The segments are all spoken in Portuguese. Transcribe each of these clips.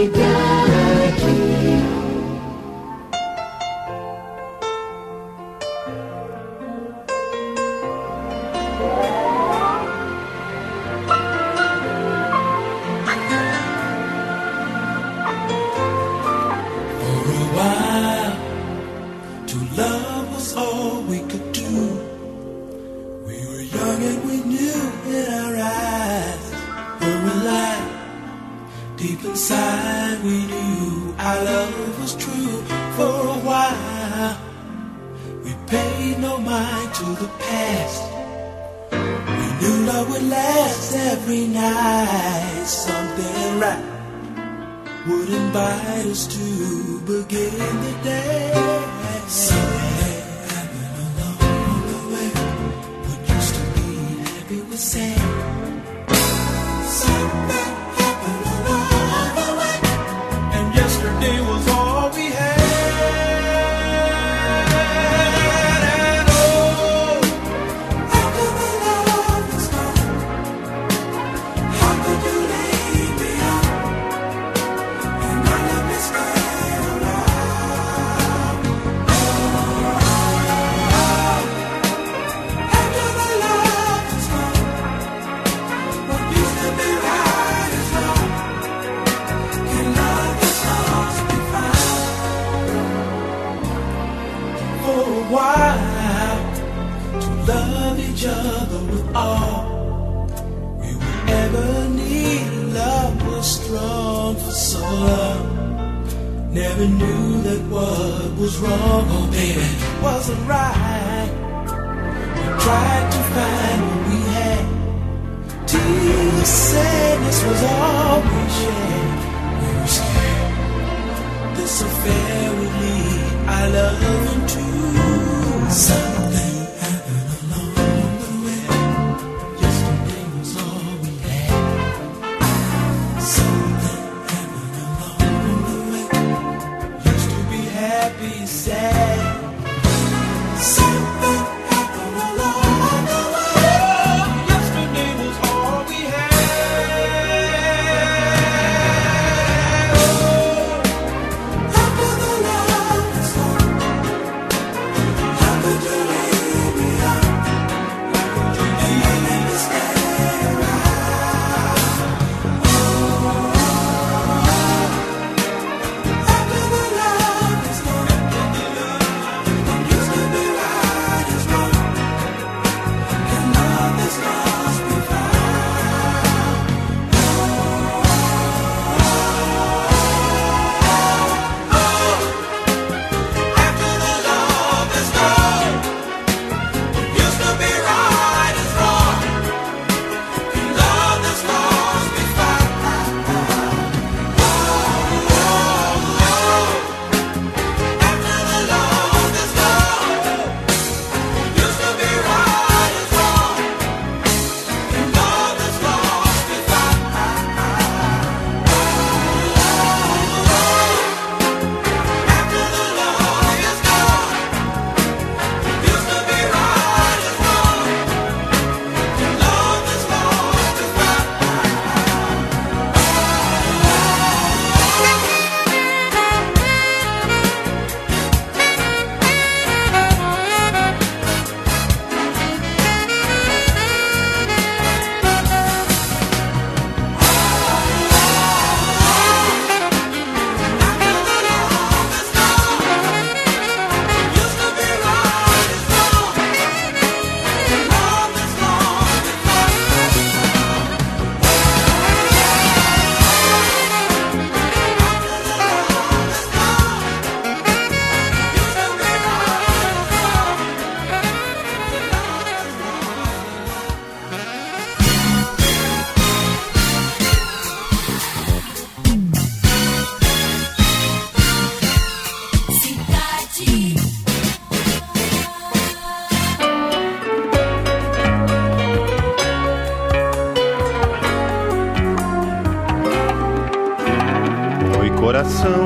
coração.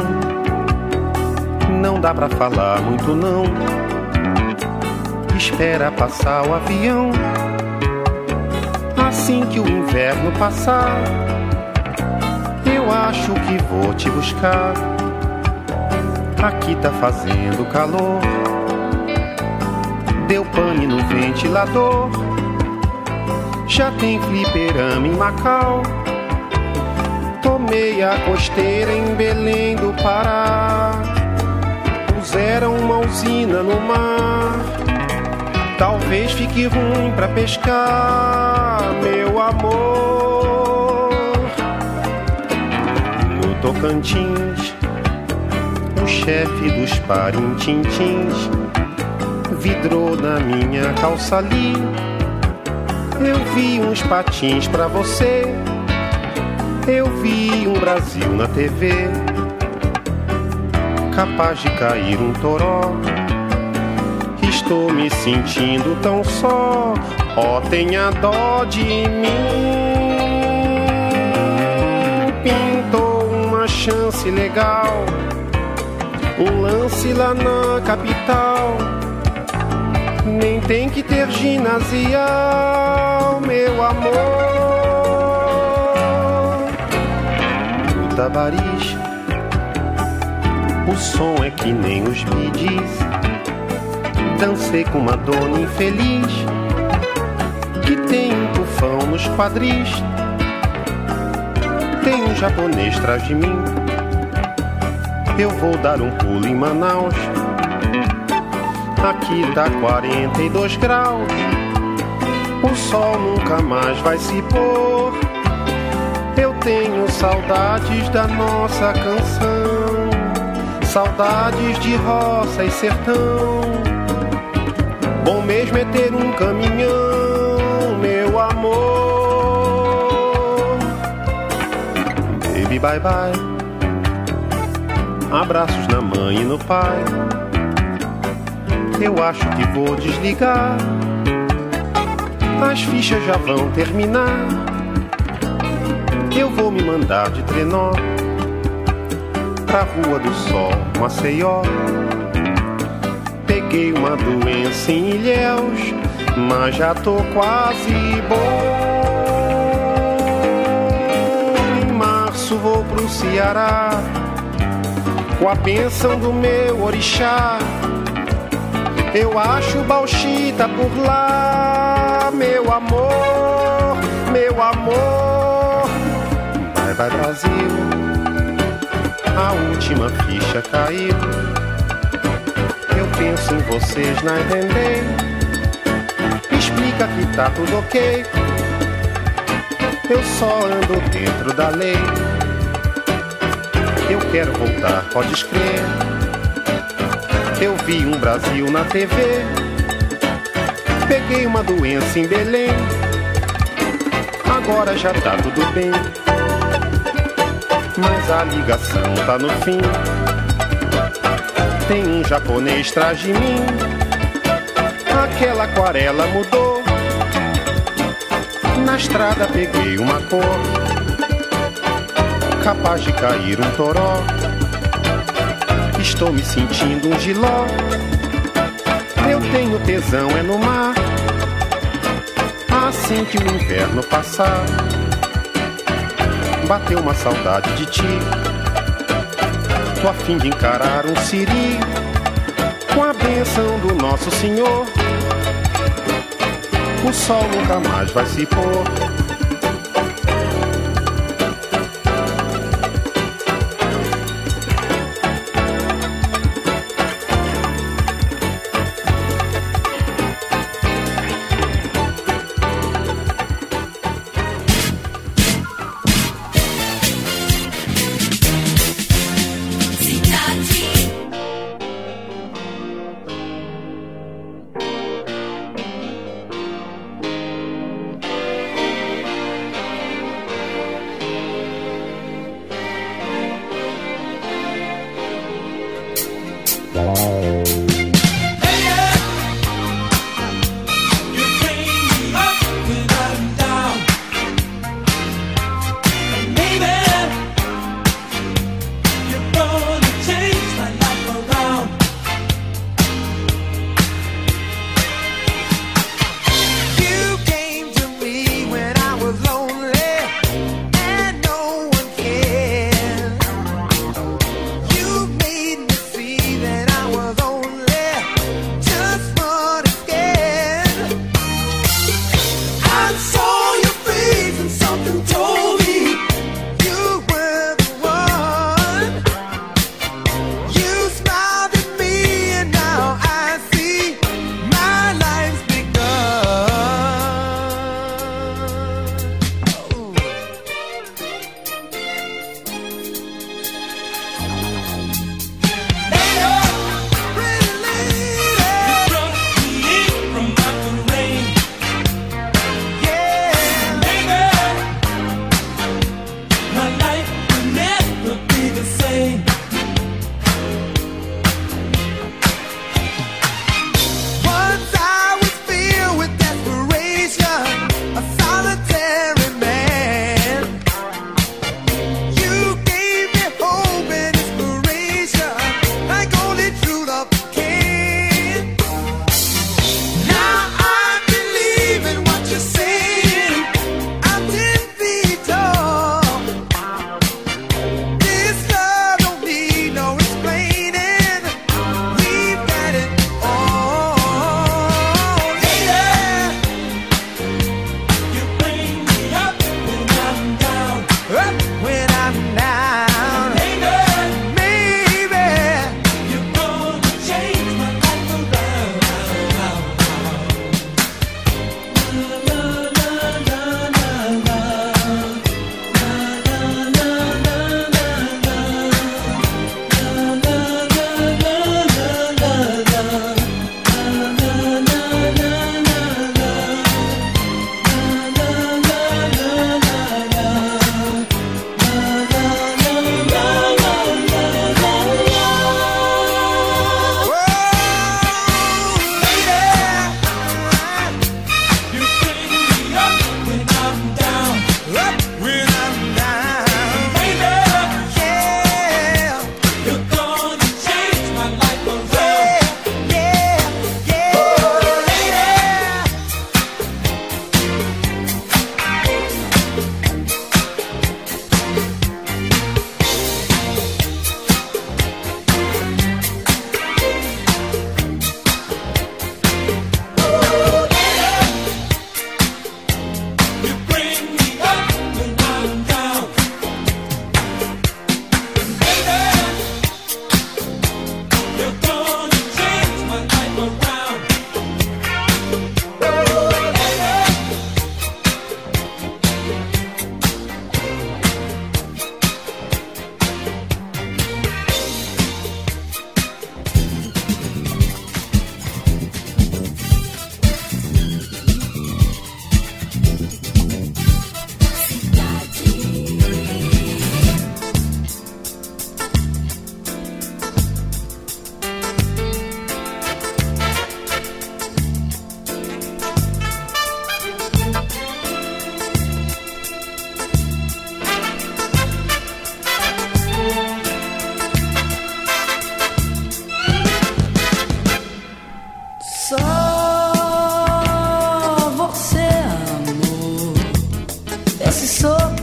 Não dá pra falar muito não. Espera passar o avião. Assim que o inverno passar, eu acho que vou te buscar. Aqui tá fazendo calor. Deu pane no ventilador. Já tem fliperama em Macau. Tomei a costeira em Belém do Pará. Puseram uma usina no mar. Talvez fique ruim pra pescar, meu amor. No Tocantins, o chefe dos parintintins vidrou na minha calça ali. Eu vi uns patins pra você. Eu vi um Brasil na TV, capaz de cair um toró. Estou me sentindo tão só. Ó, tenha dó de mim. Pintou uma chance legal, um lance lá na capital. Nem tem que ter ginasial, meu amor. O Tabariz, o som é que nem os midis. Dancei com uma dona infeliz que tem um tufão nos quadris. Tem um japonês atrás de mim. Eu vou dar um pulo em Manaus. Aqui tá 42 graus. O sol nunca mais vai se pôr. Eu tenho saudades da nossa canção, saudades de roça e sertão. Bom mesmo é ter um caminhão, meu amor. Baby, bye bye. Abraços na mãe e no pai. Eu acho que vou desligar. As fichas já vão terminar. Eu vou me mandar de trenó pra Rua do Sol, Maceió. Peguei uma doença em Ilhéus, mas já tô quase bom. Em março vou pro Ceará, com a bênção do meu orixá. Eu acho bauxita por lá, meu amor, meu amor. Vai, vai Brasil, a última ficha caiu. Eu penso em vocês na entender. Explica que tá tudo ok. Eu só ando dentro da lei. Eu quero voltar, podes crer. Eu vi um Brasil na TV. Peguei uma doença em Belém. Agora já tá tudo bem, mas a ligação tá no fim. Tem um japonês atrás de mim. Aquela aquarela mudou. Na estrada peguei uma cor, capaz de cair um toró. Estou me sentindo um giló. Eu tenho tesão é no mar. Assim que o inverno passar, bateu uma saudade de ti. Tô a fim de encarar um siri, com a bênção do Nosso Senhor. O sol nunca mais vai se pôr.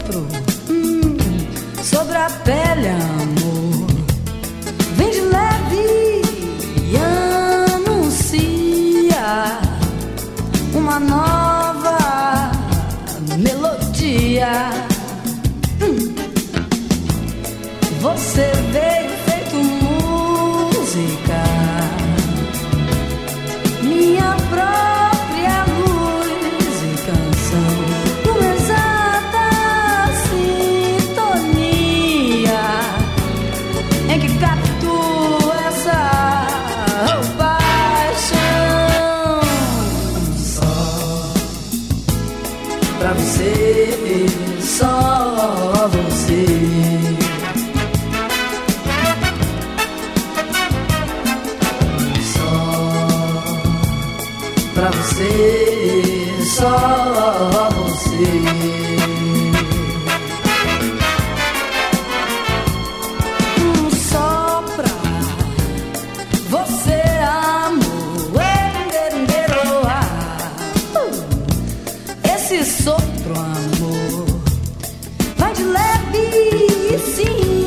sopro sobre a pele, amor. Vem de leve e anuncia uma nova melodia. Você veio feito música, minha própria luz e canção, numa exata sintonia em que capto essa paixão. Só pra você, só você. Pra você, só você. Só pra você, amor. Esse sopro, amor, vai de leve e se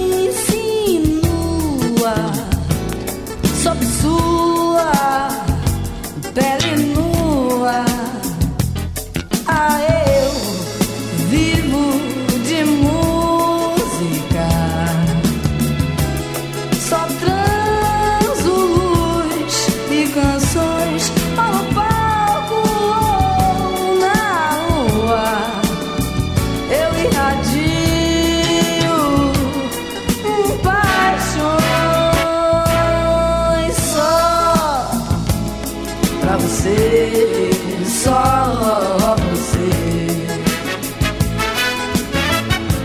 insinua sob sua pele nua. Ah, eu vivo de música, só transo luz e canções ao palco ou na rua. Eu irradio paixões só pra você, só você.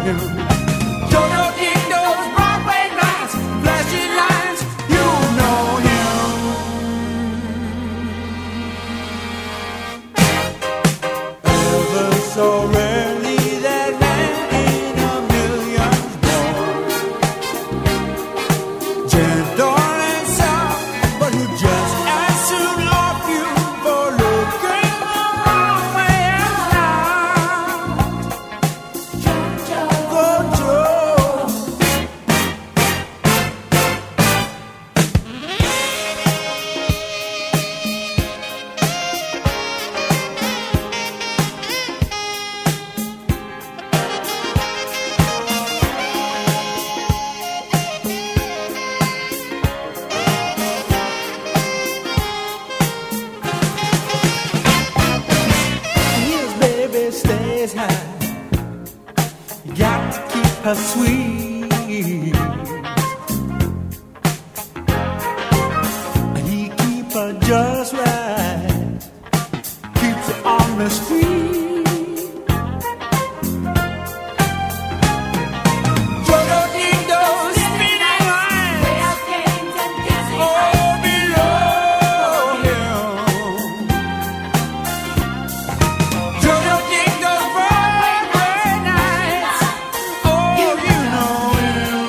him. Don't you dig those Broadway lights, flashing lights, you know him. Ever so rarely that man in a million born, gentle and soft, but who just as soon love you for looking the wrong way around. Go Joe. His baby stays high. You got to keep her sweet. He keep her just right. Keeps her on the street. Jojo dig those spinning lights. Oh, below him. Jojo dig those Broadway nights. Oh, you know him.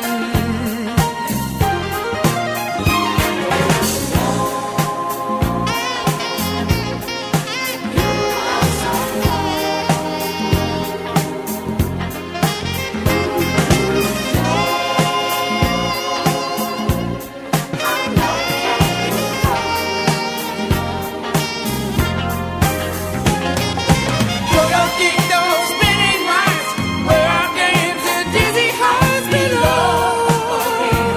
Jojo dig those spinning lights. Where our games and dizzy heights below him.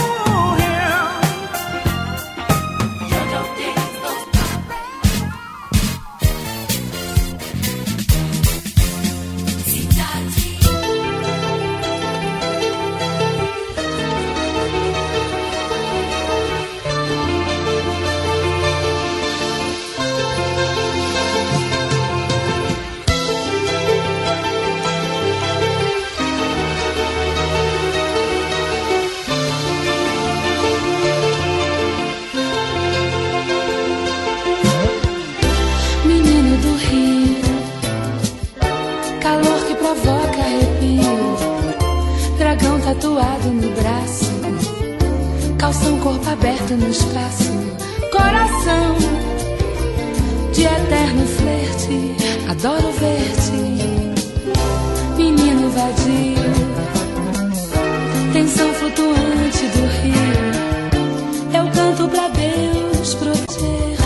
Menino do Rio, calor que provoca arrepio, dragão tatuado no braço, calção corpo aberto no espaço, coração de eterno flerte, adoro ver-te, menino vadio, tensão flutuante do rio, eu canto pra Deus proteger-te.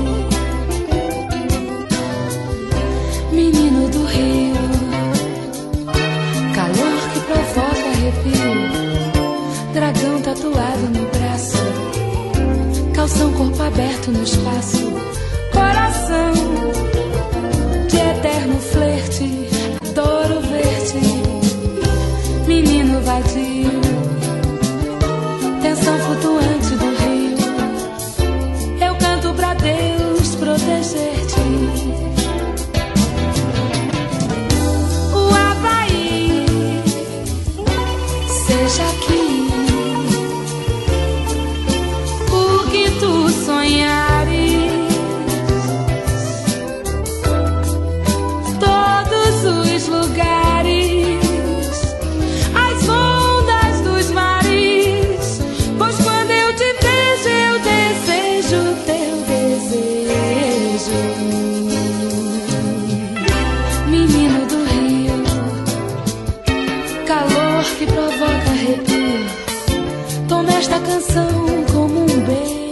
Menino do Rio, calor que provoca arrepio, dragão tatuado no braço, calção corpo aberto no espaço, coração de eterno flerte, adoro ver-te, menino vadio, tensão flutuante do rio, eu canto pra Deus proteger-te. Seja aqui o que tu sonhares, todos os lugares, as ondas dos mares, pois quando eu te vejo eu desejo teu desejo. Menino do Rio, calor que provoca arrepio, toma esta canção como um beijo.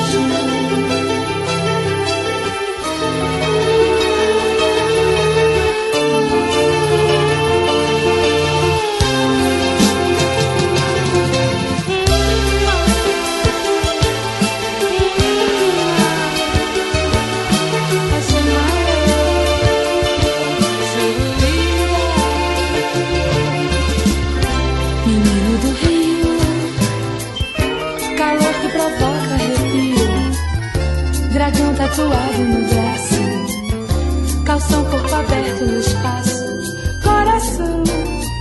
Menino do Rio, calor que provoca arrepio, dragão tatuado no braço, calção corpo aberto no espaço, coração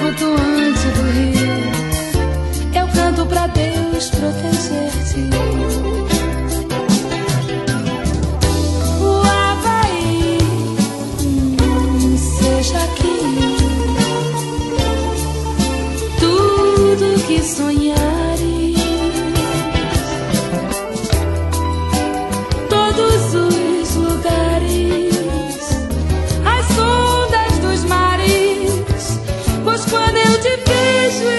flutuante do rio, eu canto pra Deus proteger-te. O Havaí, seja aqui tudo que sonhares, todos os lugares, as ondas dos mares, pois quando eu te vejo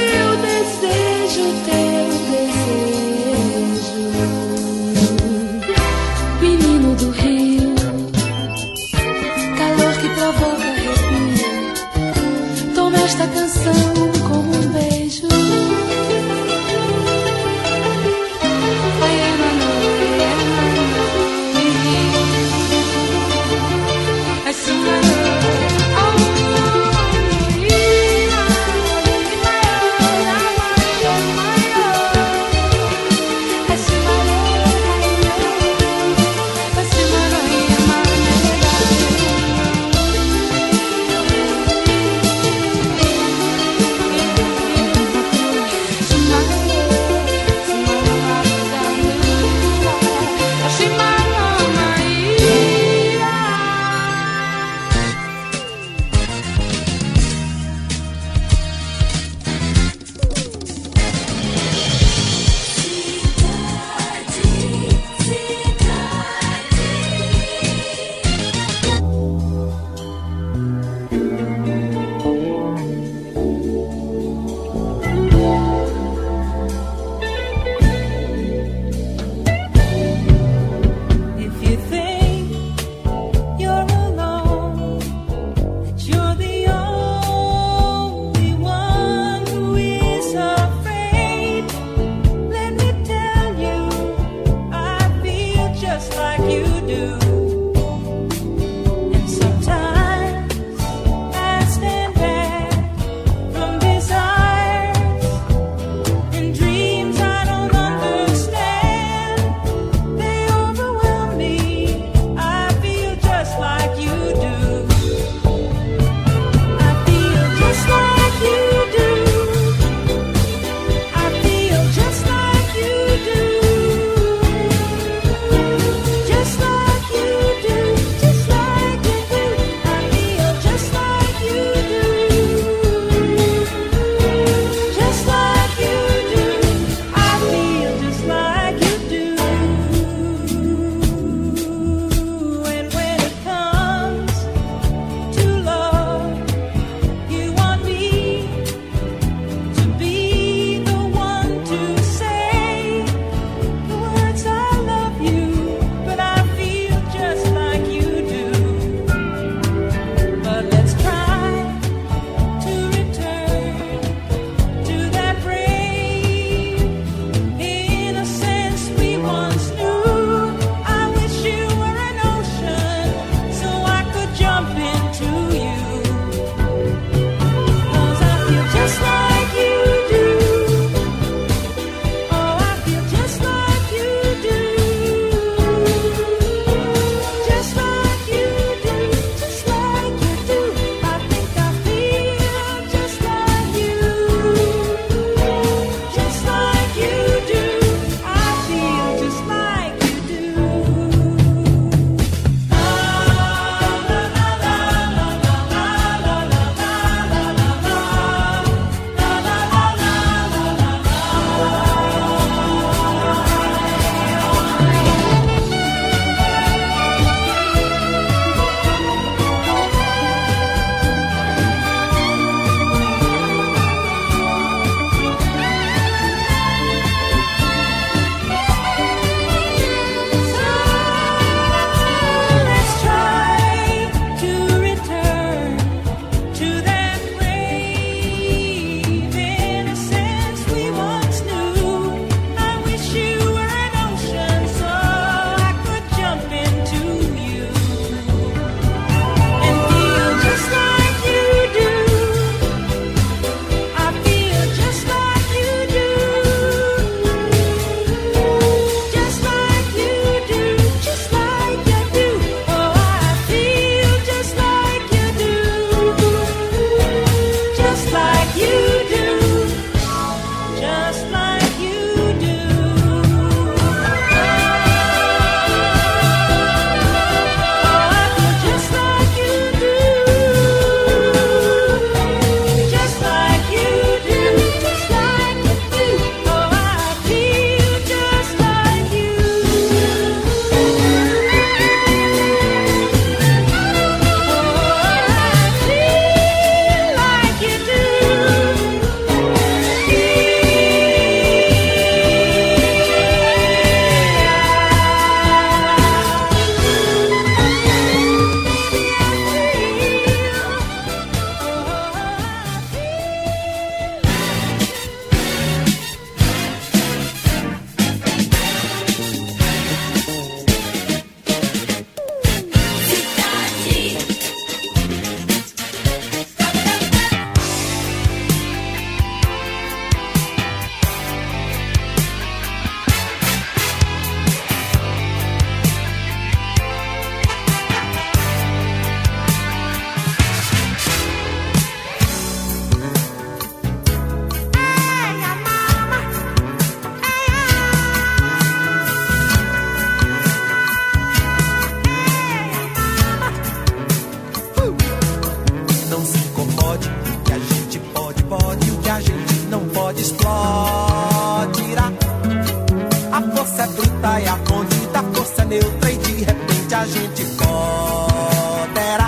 explode, explodirá. A força é bruta e a condida, a força é neutra e de repente a gente poderá.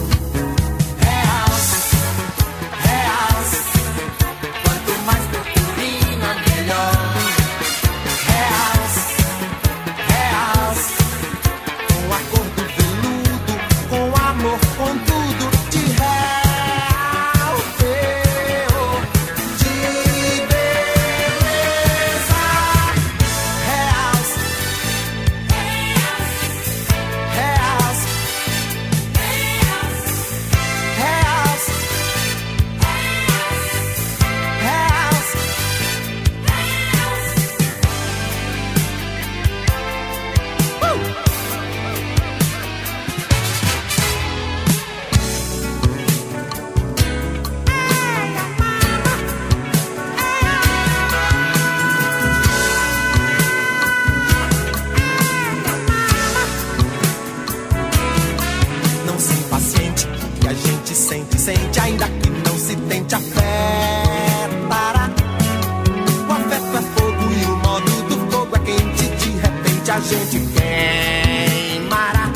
Quanto mais purpurina, melhor. Com a cor do veludo, com amor, com tudo de real, de beleza. Não se impaciente, que a gente sente, ainda que não se tente, afetará. O afeto é fogo e o modo do fogo é quente, de repente a gente queimará.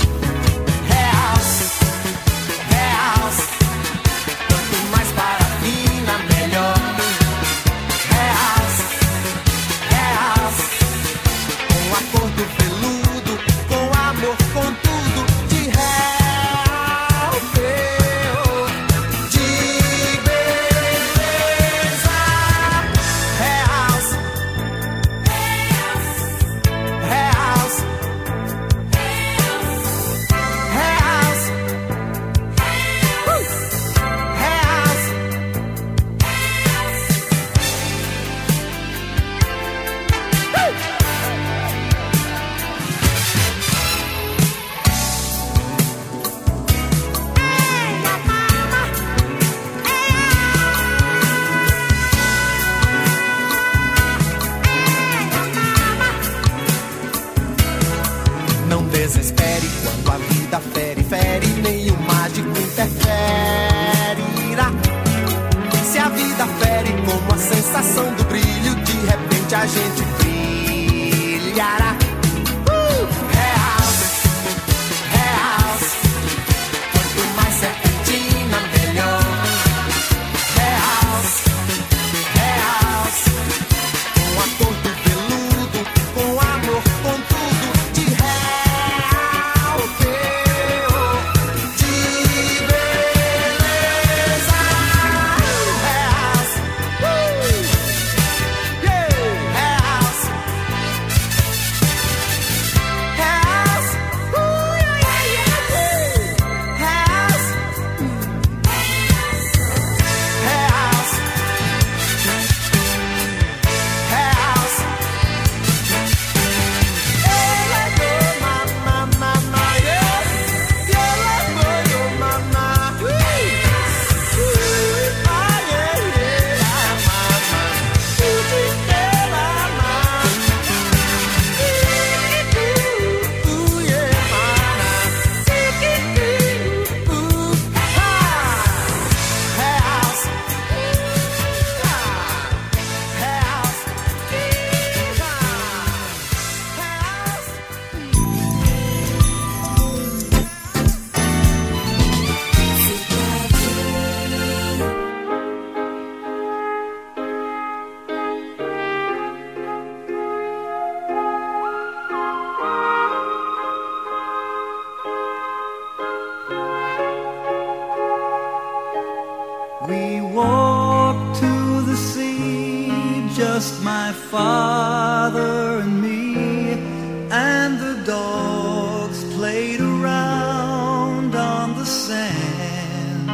Quanto mais parafina, melhor. Com a cor do veludo, com amor, com tudo de real, de beleza. Não desespere quando a vida fere, nem o mágico interferirá. Se a vida fere como a sensação do brilho, de repente a gente brilhará. Quanto mais serpentina, melhor. Com a cor do veludo, com amor, com tudo de real, de beleza. We walked to the sea, just my father and me, and the dogs played around on the sand.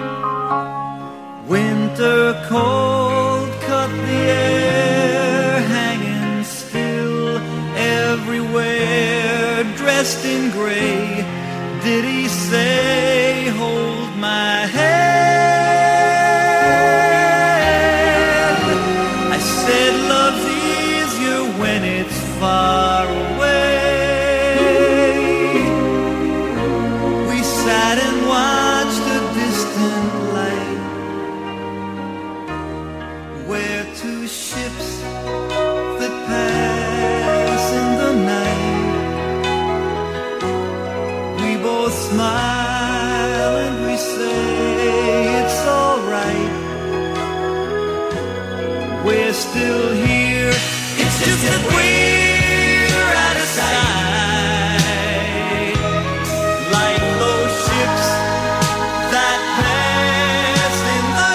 Winter cold cut the air, hanging still everywhere, dressed in gray. Did he say, hold my hand? I said, love's easier when where two ships that pass in the night, we both smile and we say it's all right. We're still here, it's just that we're out of sight, like those ships that pass in the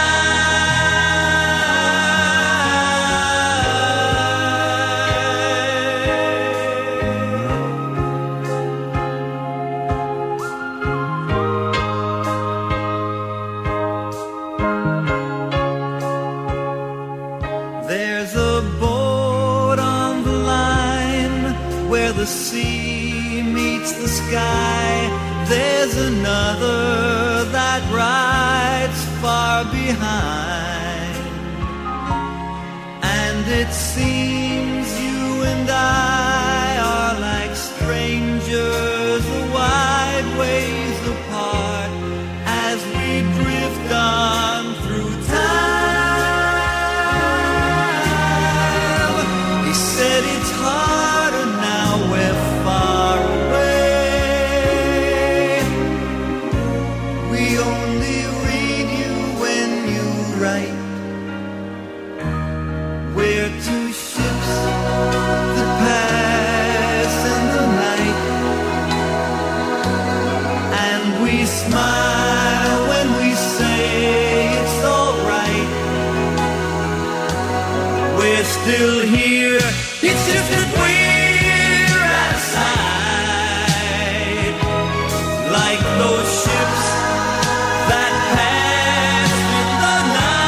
night. There's a boat on the line where the sea meets the sky. There's another that rides far behind, and it seems you and I are like strangers a wide ways apart as we drift on through time. He said it's harder now we're far away. We only read you when you write. We're two ships that pass in the night, and we smile when we say it's all right. We're still here, it's just that we're outside, like those ships that pass in the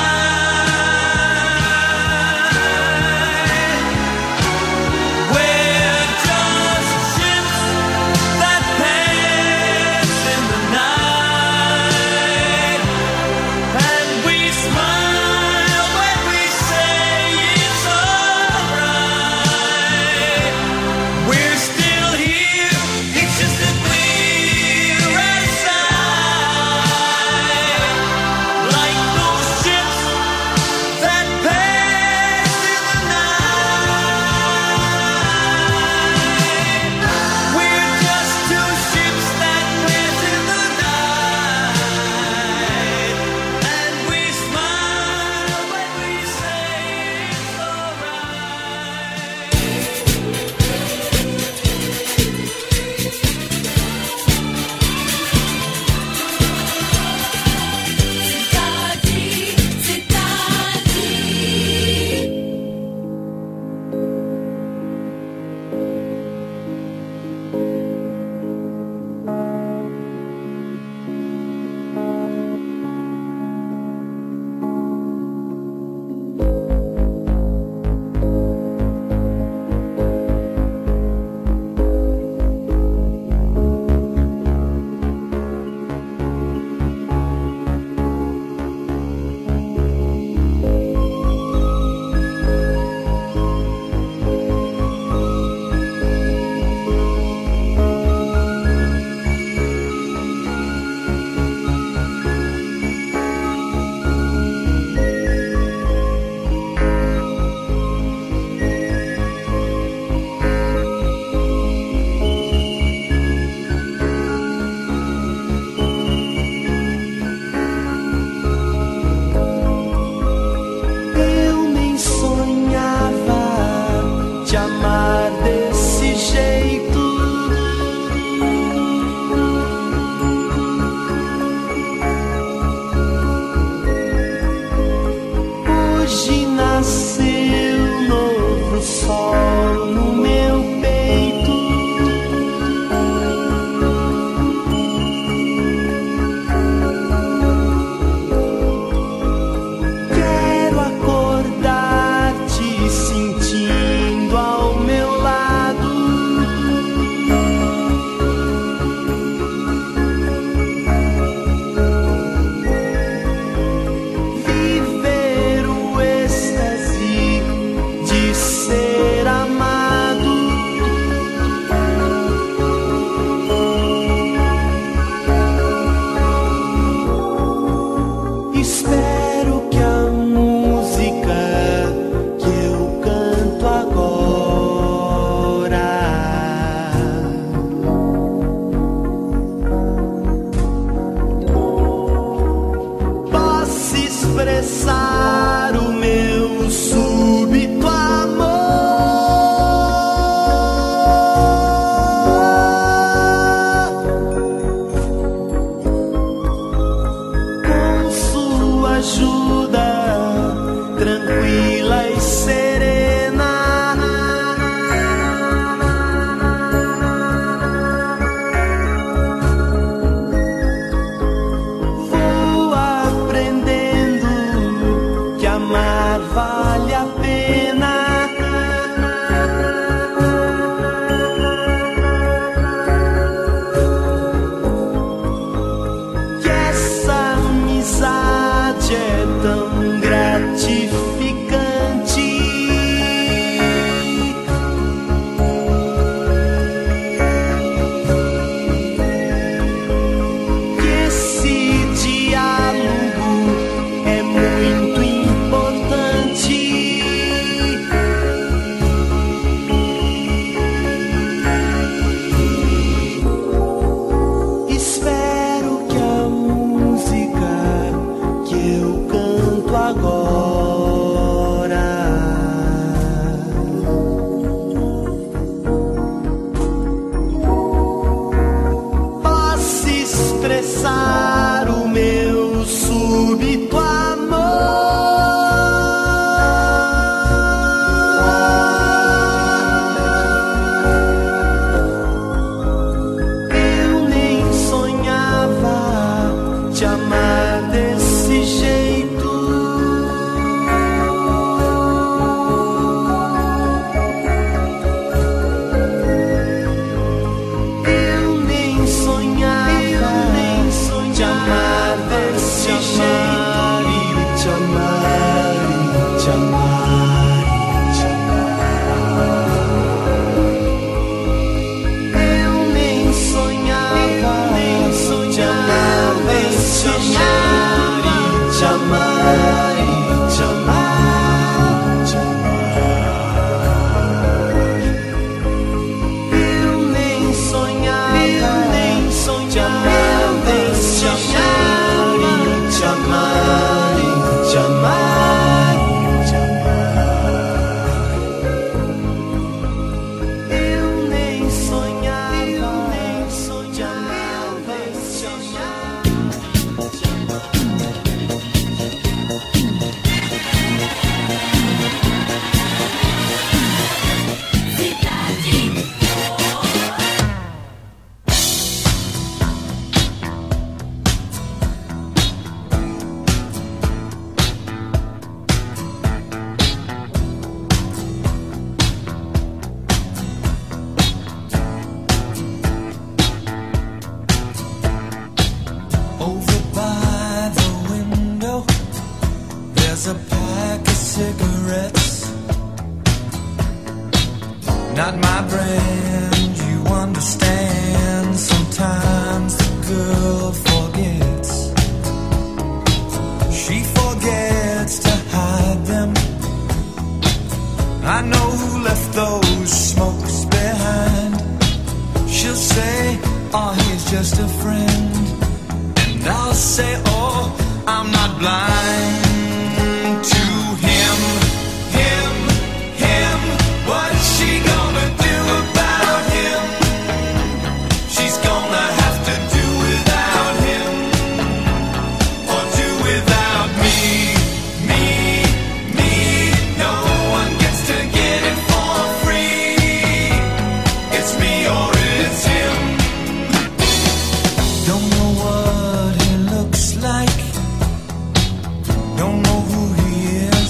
night. We're just ships that pass in the night, and we smile when we say it's all right. We're still here, it's just that we're outside, like those ships that pass in the night. We're just two ships that pass in the night, and we smile when we say it's all right. Eu nem sonhava te amar desse jeito. Hoje nasceu novo sol no meu peito. Quero acordar te sentindo ao meu lado. Viver o êxtase tranquila e serena. Vou aprendendo que amar vale a pena. Que essa amizade é tão gratificante. Que esse diálogo é muito importante. Espero que a música que eu canto agora possa expressar o meu súbito amor. Eu nem sonhava te amar desse jeito. Eu nem sonhava te amar desse jeito. Te amar, te amar, te amar. Eu nem sonhava te amar desse jeito. Te amar, te amar, te amar. Eu nem sonhava te amar desse jeito. Te amar, te amar, te amar. Eu nem sonhava te amar desse Over by the window, there's a pack of cigarettes. Not my brand, you understand. Sometimes the girl forgets. She forgets to hide them. I know who left those smokes behind. She'll say, oh, he's just a friend. And I'll say, oh, I'm not blind to him, him, him. What's she gonna do about him? She's gonna have to do without him, or do without me, me, me. No one gets to get it for free. It's me or it's him. Don't know what he looks like. Don't know who he is.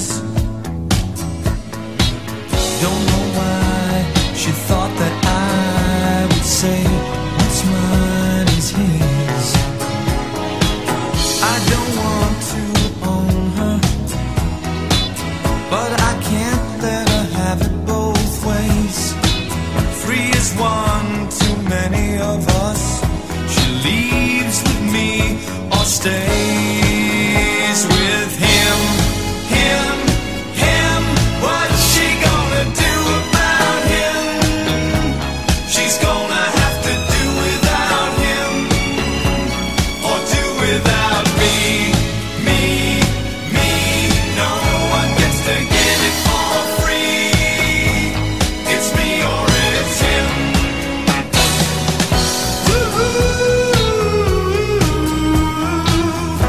Don't know why she thought that I would say what's mine is his. I don't want to own her, but I can't let her have it both ways. Free is one too many of us. She leaves with me or stays with him, him, him. What's she gonna do about him? She's gonna have to do without him, or do without me, me, me. No one gets to get it for free. It's me or it's him. Woo-hoo.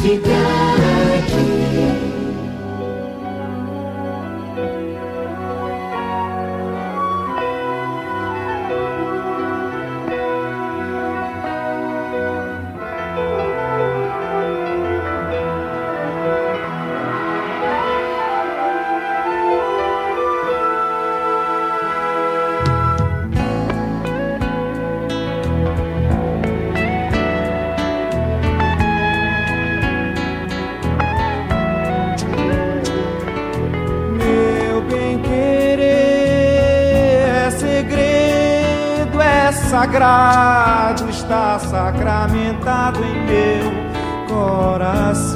ficar aqui. Sagrado, está sacramentado em meu coração.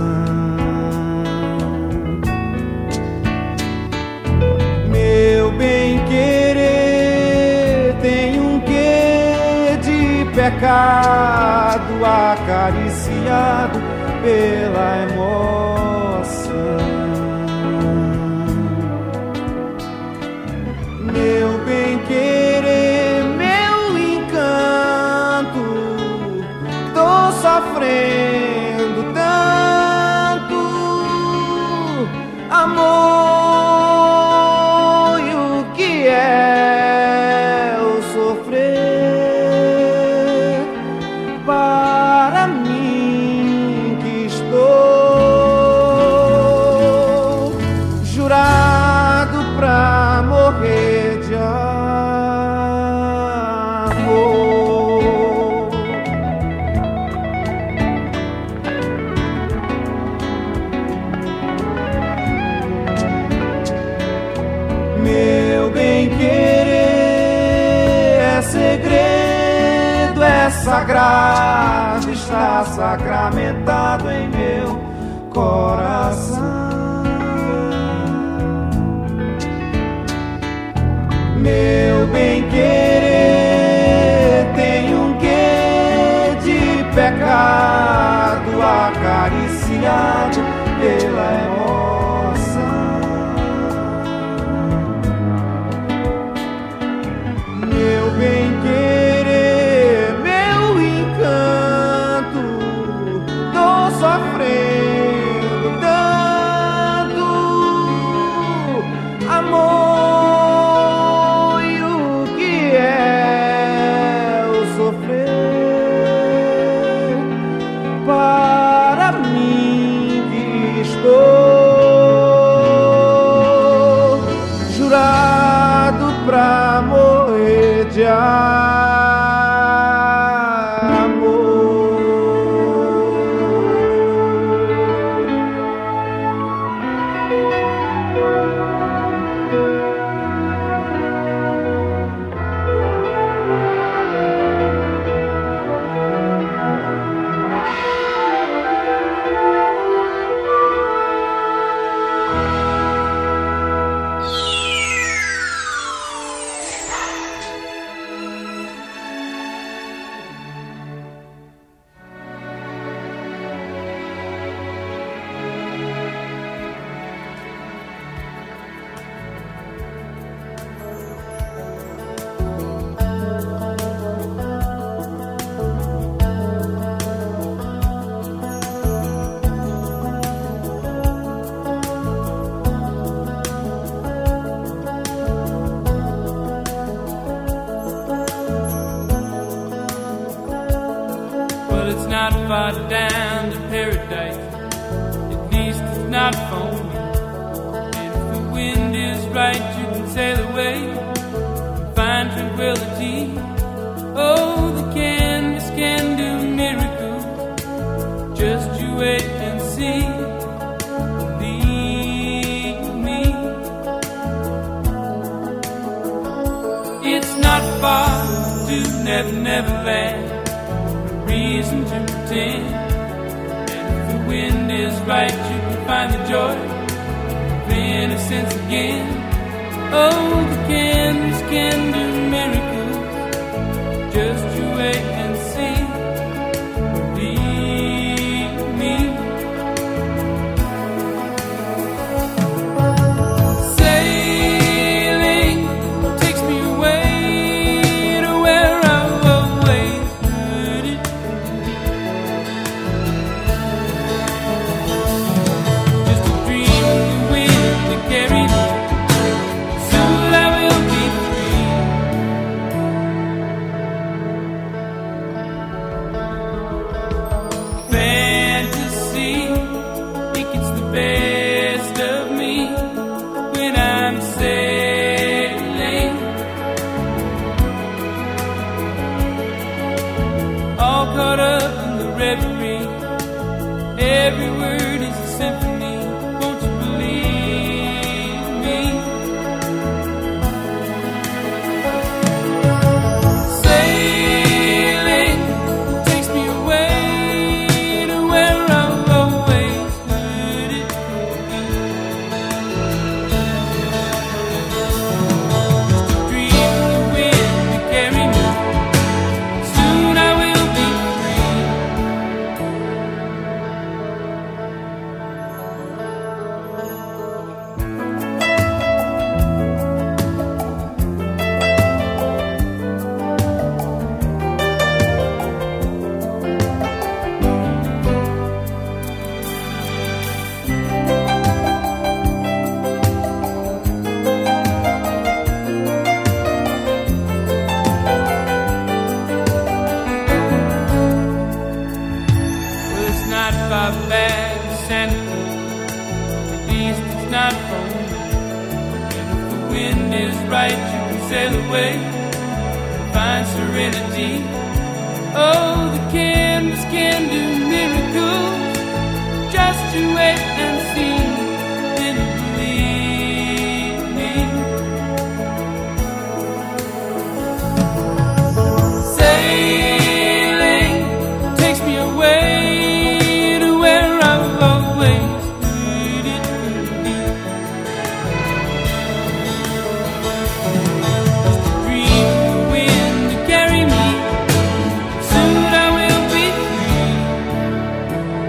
Meu bem-querer tem um quê de pecado acariciado pela emoção. Meu bem-querer, sofrendo tanto amor, e o que é o sofrer para mim que estou jurado pra morrer de amor. Sagrado, está sacramentado em meu coração. Meu bem-querer tem um quê de pecado acariciado pela emoção. Meu bem-querer, sofrendo tanto amor, e o que é o sofrer para mim que estou jurado pra morrer de amor. Down to paradise, at least it's not for me. And if the wind is right, you can sail away and find tranquility. Oh, the canvas can do miracles, just you wait and see. Believe me, it's not far to Never Never Land. Reason to pretend, and if the wind is right, you can find the joy of innocence again. Oh, the canvas can do miracles, just you wait and see. Believe me. Sailing takes me away to where I've always heard it. every word is a symphony. Won't you believe me? Sailing takes me away to where I've always heard it be. Just a dream of the wind to carry me. Soon I will be free. Well, it's not far back to Santa Cruz. At least it's not from me. And if the wind is right, you can sail away and find serenity. Oh, the canvas can do miracles. Just you wait and see, then you believe me. Sailing takes me away to where I've always heard it be. Just a dream of the wind to carry me. Soon I will be free.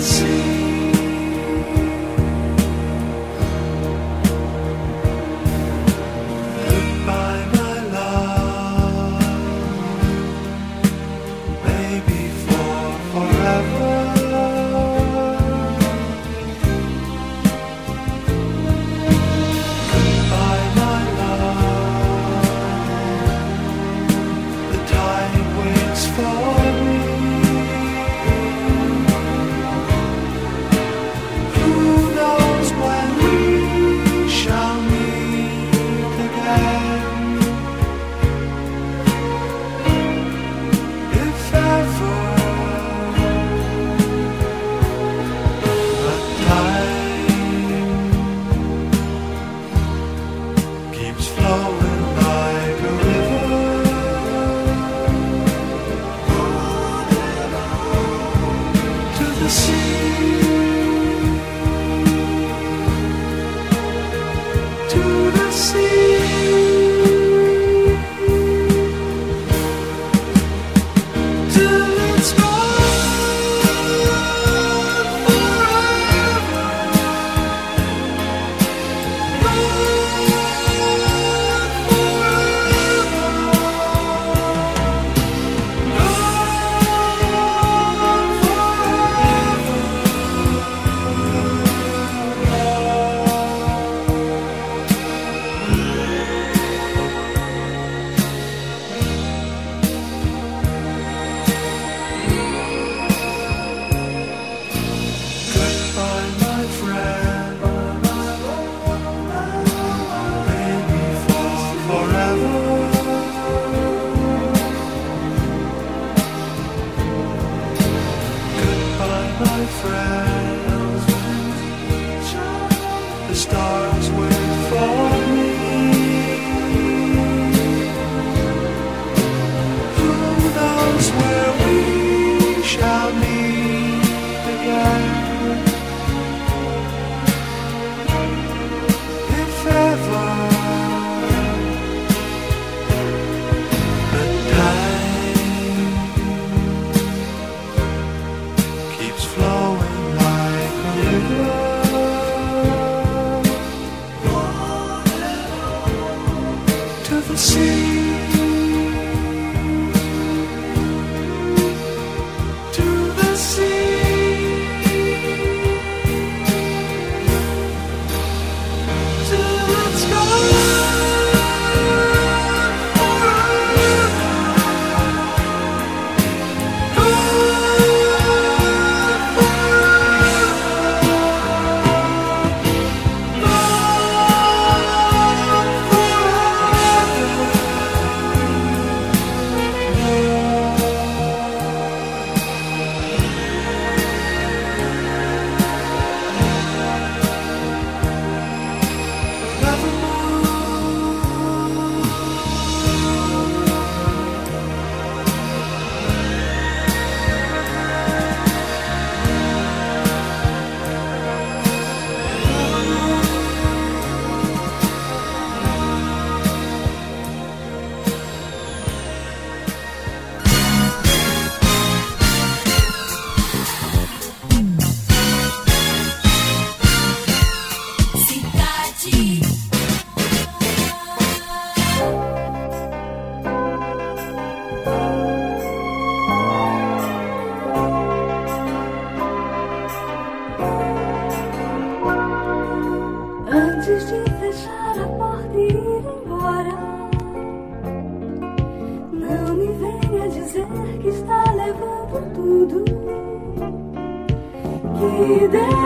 que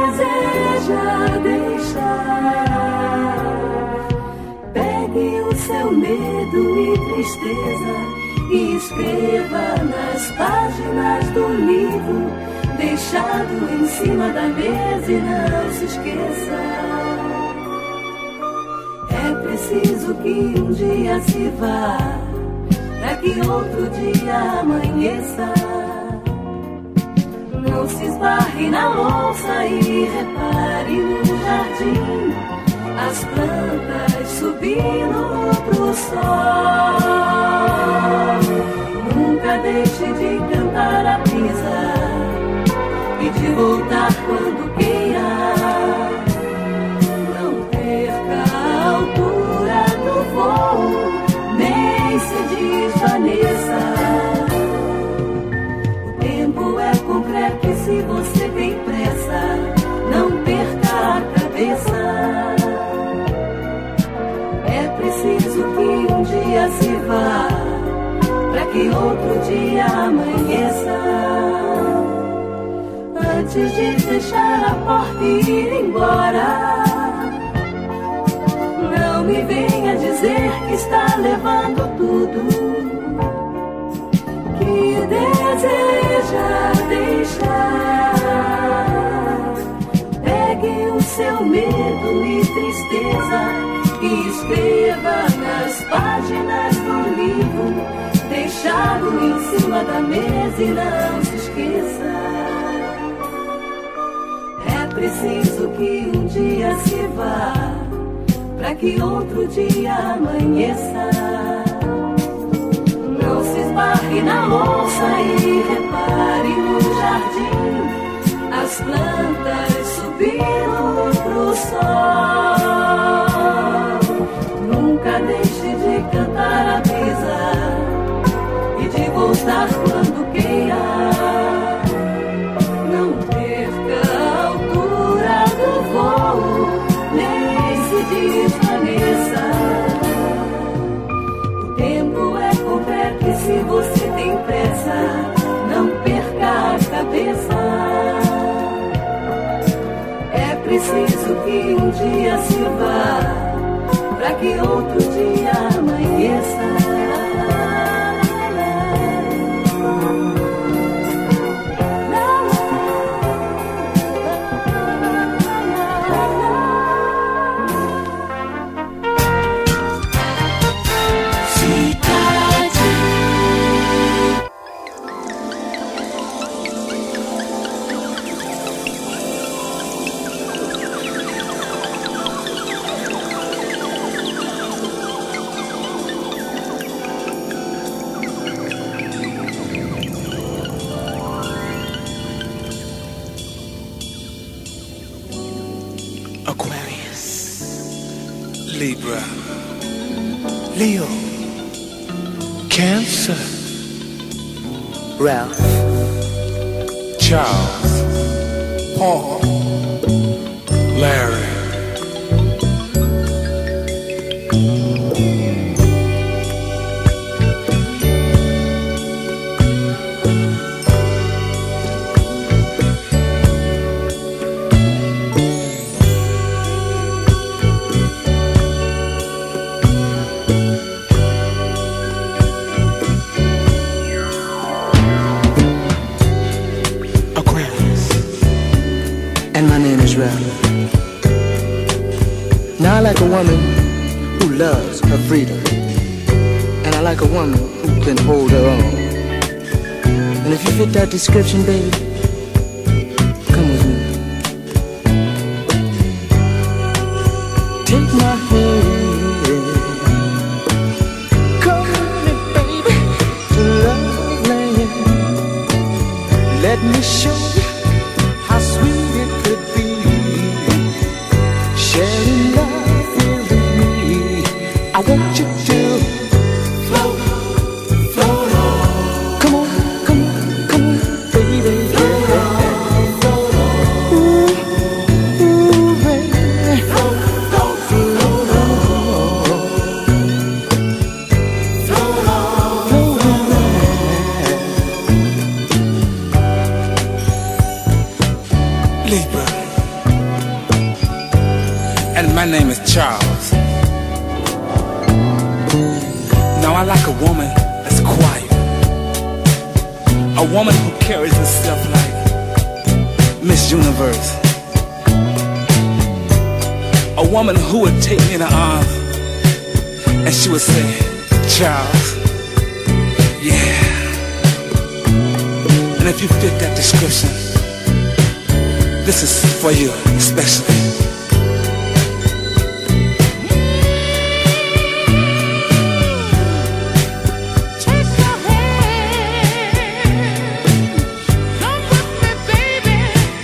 deseja deixar. Pegue o seu medo e tristeza e escreva nas páginas do livro deixado em cima da mesa e não se esqueça. É preciso que um dia se vá para que outro dia amanheça. Não se esbarre na louça e repare no jardim as plantas subindo pro sol. Nunca deixe de cantar a brisa e de voltar quando queira. Não perca a altura do voo, nem se desvaneça. O tempo é concreto e se você tem pressa, não perca a cabeça. É preciso que um dia se vá, pra que outro dia amanheça. Antes de fechar a porta e ir embora, não me venha dizer que está levando tudo que deseja deixar. Pegue o seu medo e tristeza e escreva nas páginas do livro deixado em cima da mesa, e não se esqueça. É preciso que um dia se vá, pra que outro dia amanheça. Não se esbarre na louça e repare no jardim as plantas subindo pro sol. Nunca deixe de cantar a brisa e de voltar quando queira. Não perca a altura do voo, nem se desvaneça. O tempo é concreto e se você tem pressa, não perca a cabeça. É preciso que um dia se vá, pra que outro dia amanheça. Libra, Leo, Cancer, Ralph, Charles, Paul, Larry. Now I like a woman who loves her freedom, and I like a woman who can hold her own. And if you fit that description, baby, come with me. Take my hand, come with me, baby, to love land. Let me show you how sweet it could be, sharing love here with me. I want you to float, float on. Come on, come on, come on, baby, float on, float on. Ooh, ooh, baby, float, float, float on, float on, float on. Libra, and my name is Charles. Now I like a woman that's quiet, a woman who carries herself like Miss Universe, a woman who would take me in her arms and she would say, Charles, yeah. And if you fit that description, this is for you especially. Take your hand, don't put me, baby,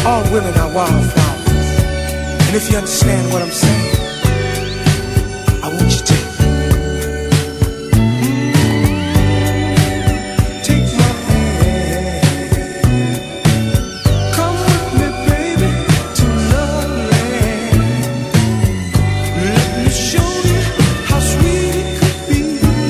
All women are wildflowers. And if you understand what I'm saying, I want you to take my hand. Come with me, baby, to Love Land. Let me show you how sweet it could be,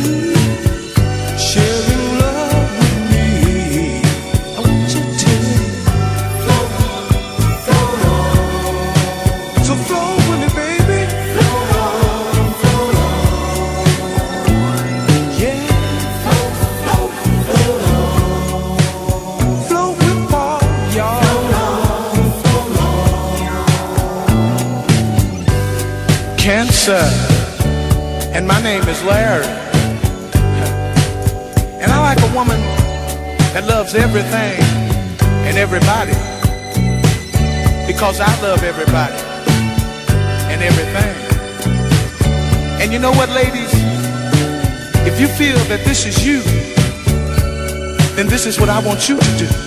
sharing love with me. I want you to float, float on. So float with me, baby. Float on, float on. Yeah. Float, float, float on. Float with Paul, y'all. Float on. Cancer. And my name is Larry. And I like a woman that loves everything and everybody, because I love everybody and everything. And you know what, ladies? If you feel that this is you, then this is what I want you to do.